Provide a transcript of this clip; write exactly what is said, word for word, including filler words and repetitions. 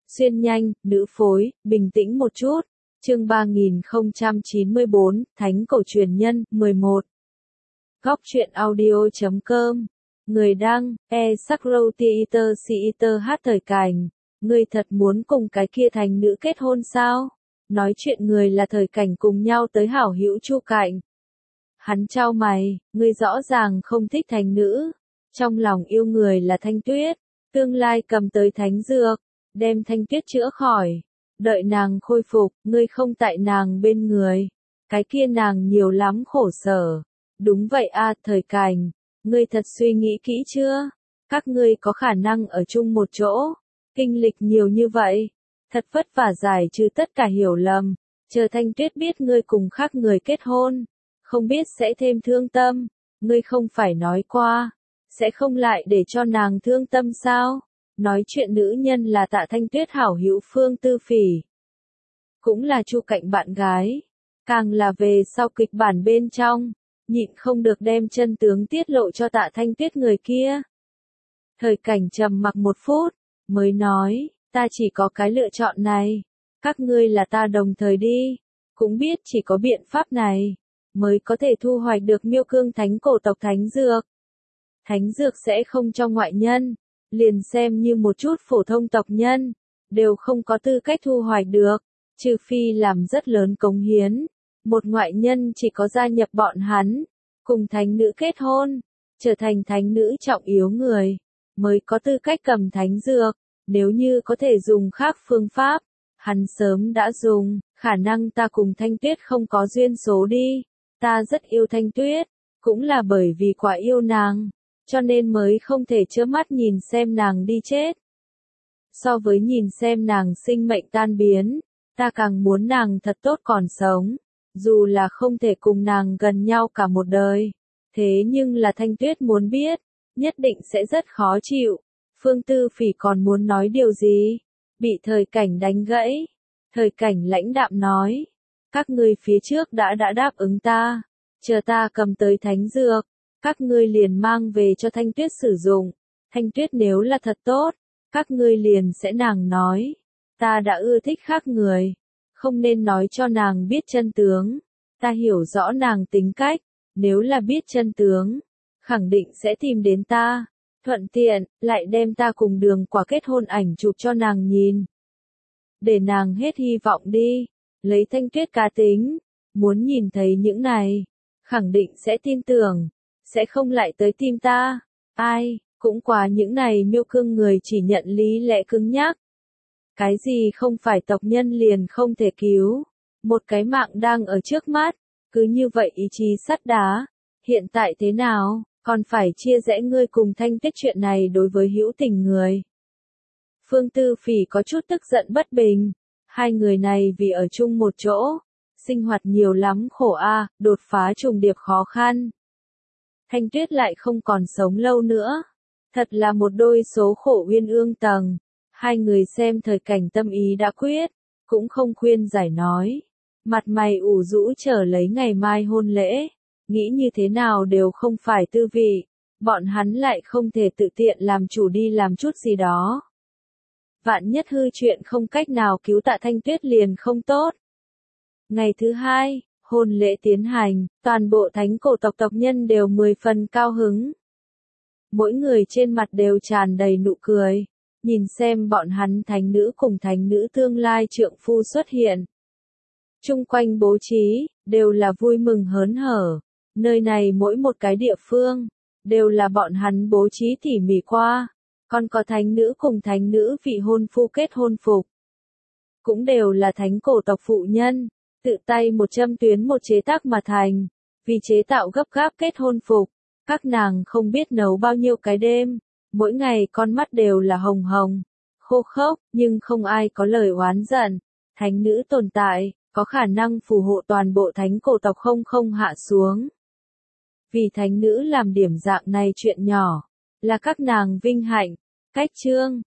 Xuyên nhanh, nữ phối, bình tĩnh một chút. Chương ba nghìn không trăm chín mươi bốn, Thánh cổ truyền nhân, mười một. Góc truyện audio chấm com. Người đăng, e Sakro Theater Theater hát thời cảnh. Ngươi thật muốn cùng cái kia thành nữ kết hôn sao? Nói chuyện người là thời cảnh cùng nhau tới hảo hữu Chu Cạnh. Hắn chau mày, ngươi rõ ràng không thích thành nữ. Trong lòng yêu người là Thanh Tuyết. Tương lai cầm tới thánh dược, đem Thanh Tuyết chữa khỏi. Đợi nàng khôi phục, ngươi không tại nàng bên người. Cái kia nàng nhiều lắm khổ sở. Đúng vậy a, thời cảnh. Ngươi thật suy nghĩ kỹ chưa? Các ngươi có khả năng ở chung một chỗ. Kinh lịch nhiều như vậy. Thật vất vả giải trừ tất cả hiểu lầm. Chờ Thanh Tuyết biết ngươi cùng khác người kết hôn. Không biết sẽ thêm thương tâm. Ngươi không phải nói qua. Sẽ không lại để cho nàng thương tâm sao? Nói chuyện nữ nhân là Tạ Thanh Tuyết hảo hữu Phương Tư Phỉ. Cũng là Chu Cạnh bạn gái. Càng là về sau kịch bản bên trong. Nhịn không được đem chân tướng tiết lộ cho Tạ Thanh Tuyết người kia. Thời cảnh trầm mặc một phút. Mới nói, ta chỉ có cái lựa chọn này. Các ngươi là ta đồng thời đi. Cũng biết chỉ có biện pháp này. Mới có thể thu hoạch được Miêu Cương Thánh cổ tộc Thánh Dược. Thánh Dược sẽ không cho ngoại nhân. Liền xem như một chút phổ thông tộc nhân. Đều không có tư cách thu hoạch được. Trừ phi làm rất lớn cống hiến. Một ngoại nhân chỉ có gia nhập bọn hắn. Cùng thánh nữ kết hôn. Trở thành thánh nữ trọng yếu người. Mới có tư cách cầm thánh dược. Nếu như có thể dùng khác phương pháp. Hắn sớm đã dùng. Khả năng ta cùng Thanh Tuyết không có duyên số đi. Ta rất yêu Thanh Tuyết. Cũng là bởi vì quá yêu nàng. Cho nên mới không thể trơ mắt nhìn xem nàng đi chết. So với nhìn xem nàng sinh mệnh tan biến. Ta càng muốn nàng thật tốt còn sống. Dù là không thể cùng nàng gần nhau cả một đời. Thế nhưng là Thanh Tuyết muốn biết. Nhất định sẽ rất khó chịu. Phương Tư Phỉ còn muốn nói điều gì? Bị thời cảnh đánh gãy. Thời cảnh lãnh đạm nói. Các ngươi phía trước đã đã đáp ứng ta. Chờ ta cầm tới thánh dược. Các ngươi liền mang về cho Thanh Tuyết sử dụng. Thanh Tuyết nếu là thật tốt. Các ngươi liền sẽ nàng nói. Ta đã ưa thích khác người. Không nên nói cho nàng biết chân tướng. Ta hiểu rõ nàng tính cách. Nếu là biết chân tướng. Khẳng định sẽ tìm đến ta. Thuận tiện, lại đem ta cùng Đường Quả kết hôn ảnh chụp cho nàng nhìn. Để nàng hết hy vọng đi. Lấy Thanh Tuyết cá tính. Muốn nhìn thấy những này. Khẳng định sẽ tin tưởng. Sẽ không lại tới tìm ta. Ai, cũng qua những này Miêu Cương người chỉ nhận lý lẽ cứng nhắc. Cái gì không phải tộc nhân liền không thể cứu. Một cái mạng đang ở trước mắt. Cứ như vậy ý chí sắt đá. Hiện tại thế nào, còn phải chia rẽ ngươi cùng Thanh Tuyết chuyện này đối với hữu tình người. Phương Tư Phỉ có chút tức giận bất bình. Hai người này vì ở chung một chỗ. Sinh hoạt nhiều lắm khổ a, đột phá trùng điệp khó khăn. Thanh Tuyết lại không còn sống lâu nữa. Thật là một đôi số khổ uyên ương tầng. Hai người xem thời cảnh tâm ý đã quyết. Cũng không khuyên giải nói. Mặt mày ủ rũ chờ lấy ngày mai hôn lễ. Nghĩ như thế nào đều không phải tư vị. Bọn hắn lại không thể tự tiện làm chủ đi làm chút gì đó. Vạn nhất hư chuyện không cách nào cứu Tạ Thanh Tuyết liền không tốt. Ngày thứ hai, hôn lễ tiến hành, toàn bộ thánh cổ tộc tộc nhân đều mười phần cao hứng. Mỗi người trên mặt đều tràn đầy nụ cười. Nhìn xem bọn hắn thánh nữ cùng thánh nữ tương lai trượng phu xuất hiện. Chung quanh bố trí, đều là vui mừng hớn hở. Nơi này mỗi một cái địa phương, đều là bọn hắn bố trí tỉ mỉ qua. Còn có thánh nữ cùng thánh nữ vị hôn phu kết hôn phục. Cũng đều là thánh cổ tộc phụ nhân. Tự tay một châm tuyến một chế tác mà thành. Vì chế tạo gấp gáp kết hôn phục. Các nàng không biết nấu bao nhiêu cái đêm. Mỗi ngày con mắt đều là hồng hồng. Khô khốc, nhưng không ai có lời oán giận. Thánh nữ tồn tại, có khả năng phù hộ toàn bộ thánh cổ tộc không không hạ xuống. Vì thánh nữ làm điểm dạng này chuyện nhỏ. Là các nàng vinh hạnh. Cách chương.